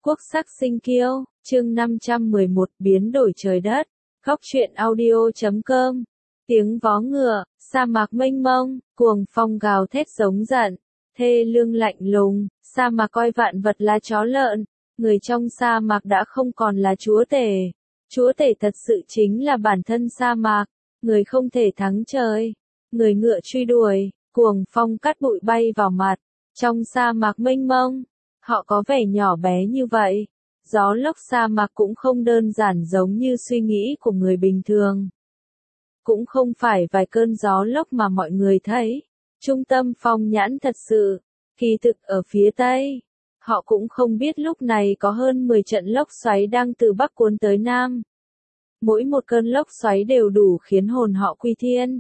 Quốc sắc sinh kiêu, chương 511 biến đổi trời đất, góc truyện audio.com, tiếng vó ngựa, sa mạc mênh mông, cuồng phong gào thét giống giận, thê lương lạnh lùng, sa mạc coi vạn vật là chó lợn, người trong sa mạc đã không còn là chúa tể thật sự chính là bản thân sa mạc, người không thể thắng trời, người ngựa truy đuổi, cuồng phong cắt bụi bay vào mặt, trong sa mạc mênh mông. Họ có vẻ nhỏ bé như vậy. Gió lốc sa mạc cũng không đơn giản giống như suy nghĩ của người bình thường. Cũng không phải vài cơn gió lốc mà mọi người thấy. Trung tâm phong nhãn thật sự, kỳ thực ở phía tây. Họ cũng không biết lúc này có hơn 10 trận lốc xoáy đang từ bắc cuốn tới nam. Mỗi một cơn lốc xoáy đều đủ khiến hồn họ quy thiên.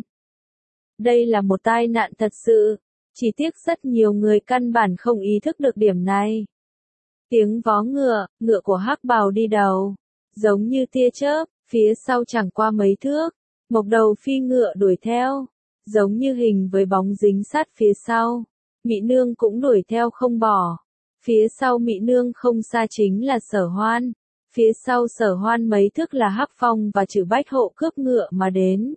Đây là một tai nạn thật sự. Chỉ tiếc rất nhiều người căn bản không ý thức được điểm này. Tiếng vó ngựa của hắc bào đi đầu, giống như tia chớp, phía sau chẳng qua mấy thước, mộc đầu phi ngựa đuổi theo, giống như hình với bóng dính sát phía sau. Mị nương cũng đuổi theo không bỏ. Phía sau Mị nương không xa chính là Sở Hoan, phía sau Sở Hoan mấy thước là Hắc Phong và Trử Bách Hộ cướp ngựa mà đến.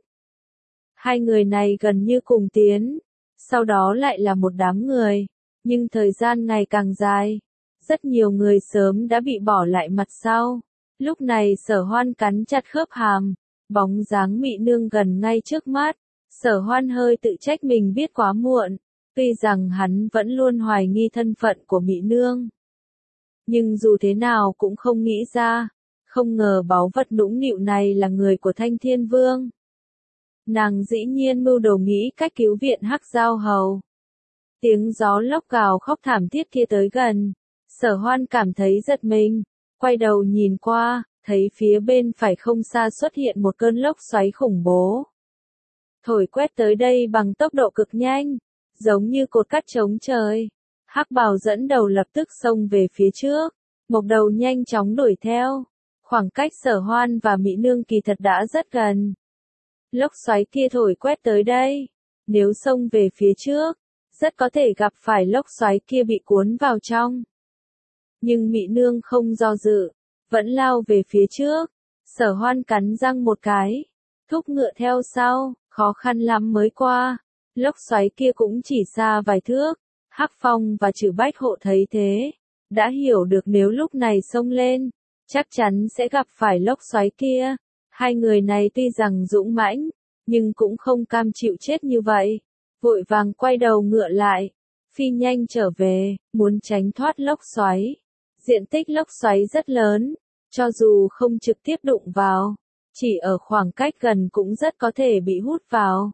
Hai người này gần như cùng tiến. Sau đó lại là một đám người, nhưng thời gian ngày càng dài, rất nhiều người sớm đã bị bỏ lại mặt sau. Lúc này Sở Hoan cắn chặt khớp hàm, bóng dáng Mị nương gần ngay trước mắt. Sở Hoan hơi tự trách mình biết quá muộn, tuy rằng hắn vẫn luôn hoài nghi thân phận của Mị nương. Nhưng dù thế nào cũng không nghĩ ra, không ngờ báu vật nũng nịu này là người của Thanh Thiên Vương. Nàng dĩ nhiên mưu đồ nghĩ cách cứu viện Hắc Giao Hầu. Tiếng gió lốc gào khóc thảm thiết kia tới gần. Sở Hoan cảm thấy giật mình, quay đầu nhìn qua, thấy phía bên phải không xa xuất hiện một cơn lốc xoáy khủng bố. Thổi quét tới đây bằng tốc độ cực nhanh, giống như cột cắt chống trời. Hắc bào dẫn đầu lập tức xông về phía trước, mộc đầu nhanh chóng đuổi theo. Khoảng cách Sở Hoan và Mị nương kỳ thật đã rất gần. Lốc xoáy kia thổi quét tới đây, nếu xông về phía trước, rất có thể gặp phải lốc xoáy kia bị cuốn vào trong. Nhưng Mị nương không do dự, vẫn lao về phía trước. Sở Hoan cắn răng một cái, thúc ngựa theo sau, khó khăn lắm mới qua. Lốc xoáy kia cũng chỉ xa vài thước. Hắc Phong và Trử Bách Hộ thấy thế, đã hiểu được nếu lúc này xông lên, chắc chắn sẽ gặp phải lốc xoáy kia. Hai người này tuy rằng dũng mãnh, nhưng cũng không cam chịu chết như vậy. Vội vàng quay đầu ngựa lại, phi nhanh trở về, muốn tránh thoát lốc xoáy. Diện tích lốc xoáy rất lớn, cho dù không trực tiếp đụng vào, chỉ ở khoảng cách gần cũng rất có thể bị hút vào.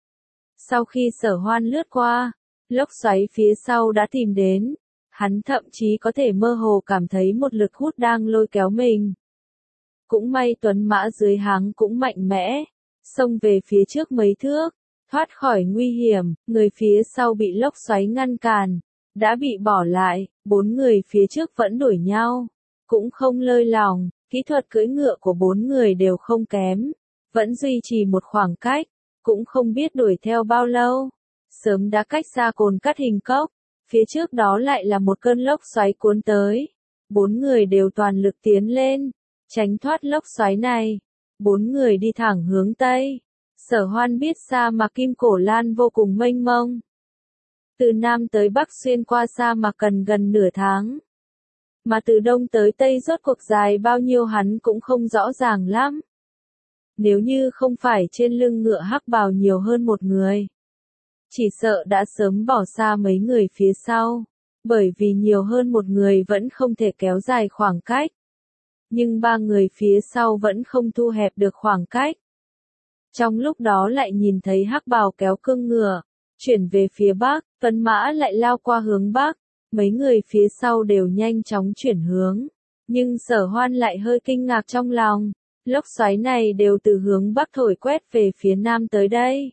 Sau khi Sở Hoan lướt qua, lốc xoáy phía sau đã tìm đến, hắn thậm chí có thể mơ hồ cảm thấy một lực hút đang lôi kéo mình. Cũng may tuấn mã dưới háng cũng mạnh mẽ, xông về phía trước mấy thước, thoát khỏi nguy hiểm, người phía sau bị lốc xoáy ngăn cản, đã bị bỏ lại, 4 người phía trước vẫn đuổi nhau, cũng không lơi lỏng, kỹ thuật cưỡi ngựa của 4 người đều không kém, vẫn duy trì một khoảng cách, cũng không biết đuổi theo bao lâu, sớm đã cách xa cồn cắt hình cốc, phía trước đó lại là một cơn lốc xoáy cuốn tới, 4 người đều toàn lực tiến lên. Tránh thoát lốc xoáy này, 4 người đi thẳng hướng Tây. Sở Hoan biết sa mạc Kim Cổ Lan vô cùng mênh mông. Từ Nam tới Bắc xuyên qua sa mạc cần gần nửa tháng. Mà từ Đông tới Tây rốt cuộc dài bao nhiêu hắn cũng không rõ ràng lắm. Nếu như không phải trên lưng ngựa hắc bào nhiều hơn một người, chỉ sợ đã sớm bỏ xa mấy người phía sau, bởi vì nhiều hơn một người vẫn không thể kéo dài khoảng cách. Nhưng 3 người phía sau vẫn không thu hẹp được khoảng cách. Trong lúc đó lại nhìn thấy hắc bào kéo cương ngựa, chuyển về phía bắc, tuấn mã lại lao qua hướng bắc, mấy người phía sau đều nhanh chóng chuyển hướng. Nhưng Sở Hoan lại hơi kinh ngạc trong lòng, lốc xoáy này đều từ hướng bắc thổi quét về phía nam tới đây.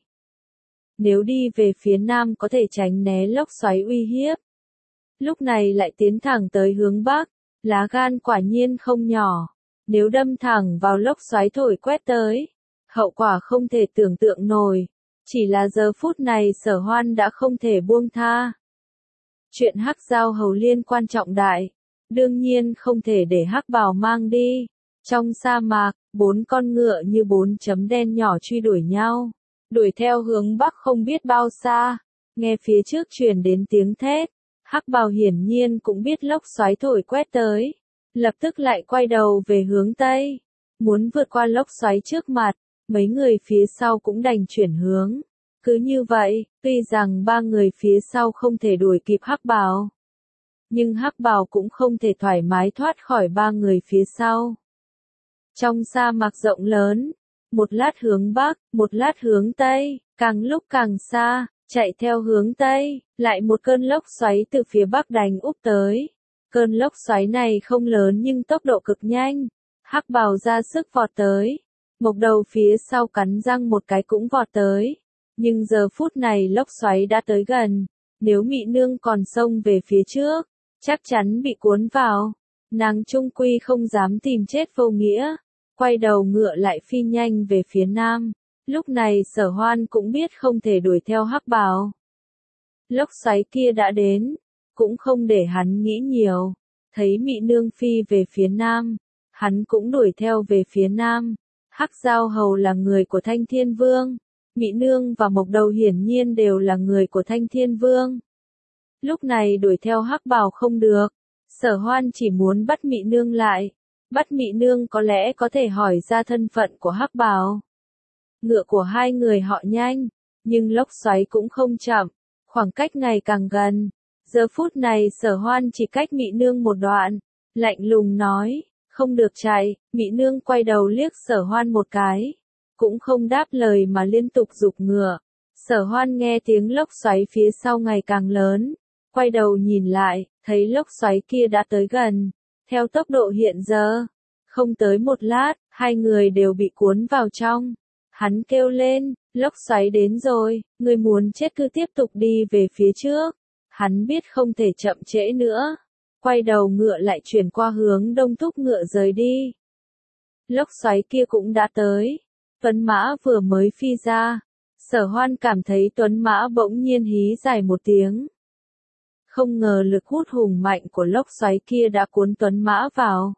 Nếu đi về phía nam có thể tránh né lốc xoáy uy hiếp. Lúc này lại tiến thẳng tới hướng bắc. Lá gan quả nhiên không nhỏ, nếu đâm thẳng vào lốc xoáy thổi quét tới, hậu quả không thể tưởng tượng nổi, chỉ là giờ phút này Sở Hoan đã không thể buông tha. Chuyện Hắc Giao Hầu liên quan trọng đại, đương nhiên không thể để Hắc Bào mang đi. Trong sa mạc, 4 con ngựa như 4 chấm đen nhỏ truy đuổi nhau, đuổi theo hướng bắc không biết bao xa. Nghe phía trước truyền đến tiếng thét, Hắc Bào hiển nhiên cũng biết lốc xoáy thổi quét tới, lập tức lại quay đầu về hướng tây, muốn vượt qua lốc xoáy trước mặt. Mấy người phía sau cũng đành chuyển hướng. Cứ như vậy, tuy rằng 3 người phía sau không thể đuổi kịp Hắc Bào, nhưng Hắc Bào cũng không thể thoải mái thoát khỏi 3 người phía sau. Trong sa mạc rộng lớn, một lát hướng bắc, một lát hướng tây, càng lúc càng xa, chạy theo hướng tây, lại một cơn lốc xoáy từ phía bắc đánh úp tới. Cơn lốc xoáy này không lớn nhưng tốc độ cực nhanh. Hắc Bào ra sức vọt tới. Mộc Đầu phía sau cắn răng một cái cũng vọt tới. Nhưng giờ phút này lốc xoáy đã tới gần. Nếu Mị Nương còn xông về phía trước, chắc chắn bị cuốn vào. Nàng trung quy không dám tìm chết vô nghĩa. Quay đầu ngựa lại phi nhanh về phía nam. Lúc này Sở Hoan cũng biết không thể đuổi theo Hắc Bào. Lốc xoáy kia đã đến, cũng không để hắn nghĩ nhiều. Thấy Mị Nương phi về phía nam, hắn cũng đuổi theo về phía nam. Hắc Giao Hầu là người của Thanh Thiên Vương. Mị Nương và Mộc Đầu hiển nhiên đều là người của Thanh Thiên Vương. Lúc này đuổi theo Hắc Bào không được. Sở Hoan chỉ muốn bắt Mị Nương lại. Bắt Mị Nương có lẽ có thể hỏi ra thân phận của Hắc Bào. Ngựa của hai người họ nhanh, nhưng lốc xoáy cũng không chậm, khoảng cách ngày càng gần. Giờ phút này Sở Hoan chỉ cách Mị Nương một đoạn, lạnh lùng nói, không được chạy. Mị Nương quay đầu liếc Sở Hoan một cái, cũng không đáp lời mà liên tục giục ngựa. Sở Hoan nghe tiếng lốc xoáy phía sau ngày càng lớn, quay đầu nhìn lại, thấy lốc xoáy kia đã tới gần. Theo tốc độ hiện giờ, không tới một lát, hai người đều bị cuốn vào trong. Hắn kêu lên, lốc xoáy đến rồi, người muốn chết cứ tiếp tục đi về phía trước. Hắn biết không thể chậm trễ nữa. Quay đầu ngựa lại chuyển qua hướng đông thúc ngựa rời đi. Lốc xoáy kia cũng đã tới. Tuấn Mã vừa mới phi ra. Sở Hoan cảm thấy Tuấn Mã bỗng nhiên hí dài một tiếng. Không ngờ lực hút hùng mạnh của lốc xoáy kia đã cuốn Tuấn Mã vào.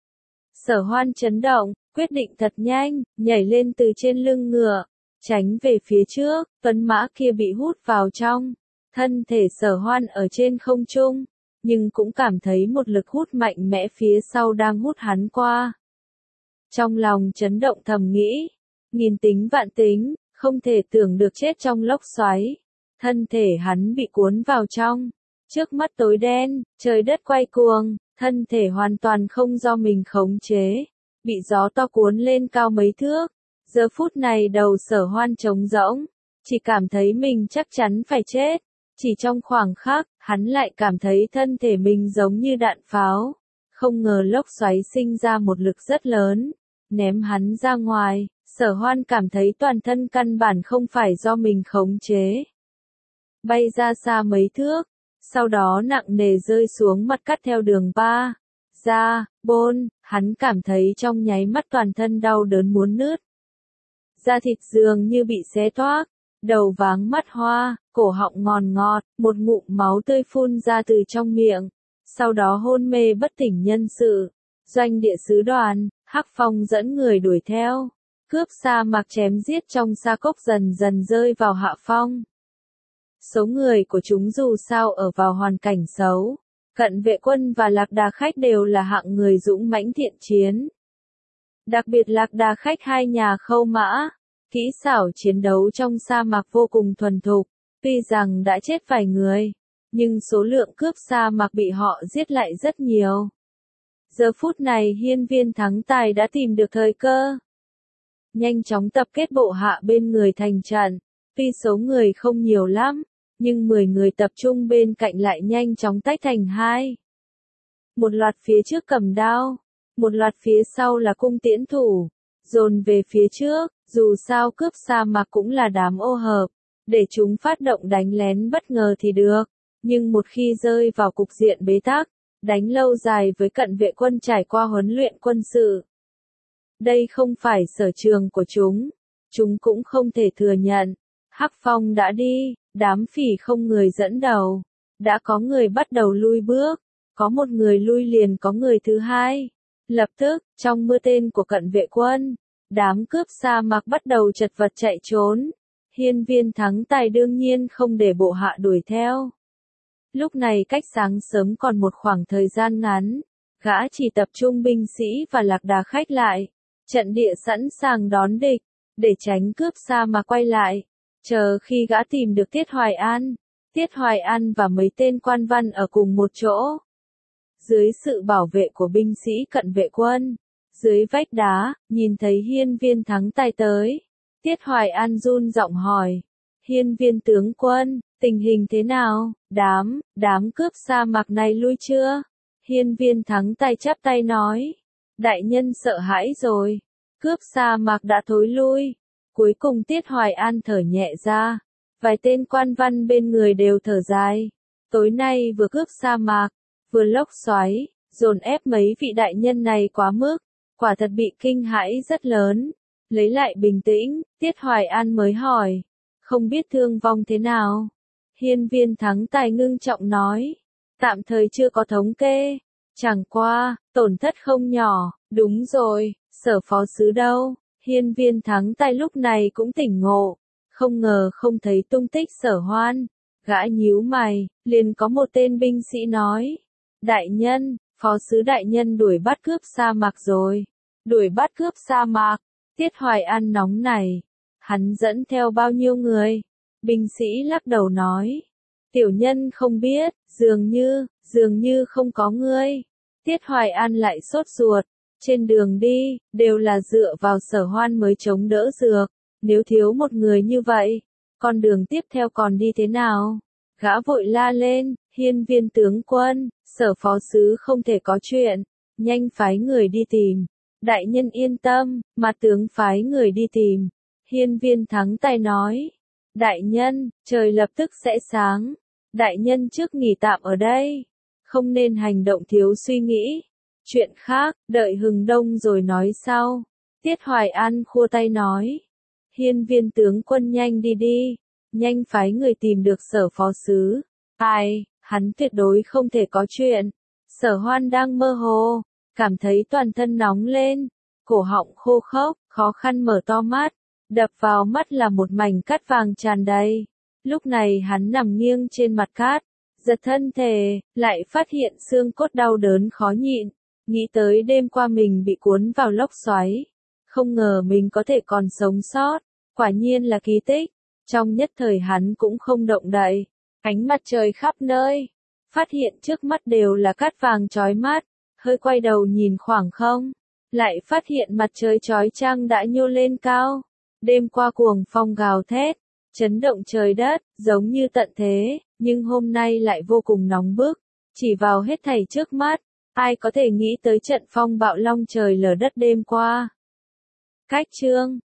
Sở Hoan chấn động, quyết định thật nhanh, nhảy lên từ trên lưng ngựa, tránh về phía trước. Tuấn Mã kia bị hút vào trong. Thân thể Sở Hoan ở trên không trung, nhưng cũng cảm thấy một lực hút mạnh mẽ phía sau đang hút hắn qua. Trong lòng chấn động thầm nghĩ, nghìn tính vạn tính, không thể tưởng được chết trong lốc xoáy. Thân thể hắn bị cuốn vào trong, trước mắt tối đen, trời đất quay cuồng, thân thể hoàn toàn không do mình khống chế, bị gió to cuốn lên cao mấy thước. Giờ phút này đầu Sở Hoan trống rỗng, chỉ cảm thấy mình chắc chắn phải chết. Chỉ trong khoảng khắc, hắn lại cảm thấy thân thể mình giống như đạn pháo. Không ngờ lốc xoáy sinh ra một lực rất lớn, ném hắn ra ngoài. Sở Hoan cảm thấy toàn thân căn bản không phải do mình khống chế. Bay ra xa mấy thước, sau đó nặng nề rơi xuống mặt cắt theo đường ba. Ra, bôn, hắn cảm thấy trong nháy mắt toàn thân đau đớn muốn nứt. Da thịt dường như bị xé toác, đầu váng mắt hoa, cổ họng ngòn ngọt, một ngụm máu tươi phun ra từ trong miệng. Sau đó hôn mê bất tỉnh nhân sự. Doanh địa sứ đoàn, Hắc Phong dẫn người đuổi theo. Cướp sa mạc chém giết trong sa cốc dần dần rơi vào hạ phong. Số người của chúng dù sao ở vào hoàn cảnh xấu. Cận Vệ Quân và Lạc Đà Khách đều là hạng người dũng mãnh thiện chiến. Đặc biệt Lạc Đà Khách hai nhà Khâu Mã, kỹ xảo chiến đấu trong sa mạc vô cùng thuần thục. Tuy rằng đã chết vài người, nhưng số lượng cướp sa mạc bị họ giết lại rất nhiều. Giờ phút này Hiên Viên Thắng Tài đã tìm được thời cơ. Nhanh chóng tập kết bộ hạ bên người thành trận. Tuy số người không nhiều lắm, nhưng 10 người tập trung bên cạnh lại nhanh chóng tách thành hai. Một loạt phía trước cầm đao, một loạt phía sau là cung tiễn thủ, dồn về phía trước. Dù sao cướp sa mạc cũng là đám ô hợp, để chúng phát động đánh lén bất ngờ thì được, nhưng một khi rơi vào cục diện bế tắc, đánh lâu dài với Cận Vệ Quân trải qua huấn luyện quân sự. Đây không phải sở trường của chúng cũng không thể thừa nhận. Hắc Phong đã đi, đám phỉ không người dẫn đầu, đã có người bắt đầu lui bước. có một người lui liền có người thứ hai. Lập tức, trong mưa tên của cận vệ quân, đám cướp sa mạc bắt đầu chật vật chạy trốn. Hiên Viên Thắng Tài đương nhiên không để bộ hạ đuổi theo. Lúc này cách sáng sớm còn một khoảng thời gian ngắn, gã chỉ tập trung binh sĩ và lạc đà khách lại, trận địa sẵn sàng đón địch, để tránh cướp sa mà quay lại. Chờ khi gã tìm được Tiết Hoài An và mấy tên quan văn ở cùng một chỗ. Dưới sự bảo vệ của binh sĩ cận vệ quân, dưới vách đá, nhìn thấy Hiên Viên Thắng Tài tới. Tiết Hoài An run giọng hỏi, Hiên Viên tướng quân, tình hình thế nào, đám cướp sa mạc này lui chưa? Hiên Viên Thắng Tài chắp tay nói, đại nhân sợ hãi rồi, cướp sa mạc đã thối lui. Cuối cùng Tiết Hoài An thở nhẹ ra, vài tên quan văn bên người đều thở dài. Tối nay vừa cướp sa mạc, vừa lốc xoáy, dồn ép mấy vị đại nhân này quá mức, quả thật bị kinh hãi rất lớn. Lấy lại bình tĩnh, Tiết Hoài An mới hỏi, không biết thương vong thế nào? Hiên Viên Thắng Tài ngưng trọng nói, tạm thời chưa có thống kê, chẳng qua, tổn thất không nhỏ. Đúng rồi, Sở phó sứ đâu? Hiên Viên Thắng Tài lúc này cũng tỉnh ngộ, không ngờ không thấy tung tích Sở Hoan. Gã nhíu mày, liền có một tên binh sĩ nói, đại nhân, phó sứ đại nhân đuổi bắt cướp sa mạc rồi. Đuổi bắt cướp sa mạc? Tiết Hoài An nóng này, hắn dẫn theo bao nhiêu người? Binh sĩ lắc đầu nói, tiểu nhân không biết, dường như không có ngươi. Tiết Hoài An lại sốt ruột, trên đường đi, đều là dựa vào Sở Hoan mới chống đỡ dược, nếu thiếu một người như vậy, con đường tiếp theo còn đi thế nào? Gã vội la lên, Hiên Viên tướng quân, Sở phó sứ không thể có chuyện, nhanh phái người đi tìm. Đại nhân yên tâm, mà tướng phái người đi tìm. Hiên Viên Thắng Tài nói, đại nhân, trời lập tức sẽ sáng. Đại nhân trước nghỉ tạm ở đây, không nên hành động thiếu suy nghĩ. Chuyện khác, đợi hừng đông rồi nói sau. Tiết Hoài An khua tay nói, Hiên Viên tướng quân nhanh đi, nhanh phái người tìm được Sở phó sứ. Ai, hắn tuyệt đối không thể có chuyện. Sở Hoan đang mơ hồ, cảm thấy toàn thân nóng lên, cổ họng khô khốc, khó khăn mở to mắt, đập vào mắt là một mảnh cát vàng tràn đầy. Lúc này hắn nằm nghiêng trên mặt cát, giật thân thể, lại phát hiện xương cốt đau đớn khó nhịn, nghĩ tới đêm qua mình bị cuốn vào lốc xoáy, không ngờ mình có thể còn sống sót, quả nhiên là kỳ tích. Trong nhất thời hắn cũng không động đậy, ánh mặt trời khắp nơi, phát hiện trước mắt đều là cát vàng chói mắt, hơi quay đầu nhìn khoảng không, lại phát hiện mặt trời chói chang đã nhô lên cao. Đêm qua cuồng phong gào thét, chấn động trời đất, giống như tận thế, nhưng hôm nay lại vô cùng nóng bức, chỉ vào hết thảy trước mắt, ai có thể nghĩ tới trận phong bạo long trời lở đất đêm qua. Cách chương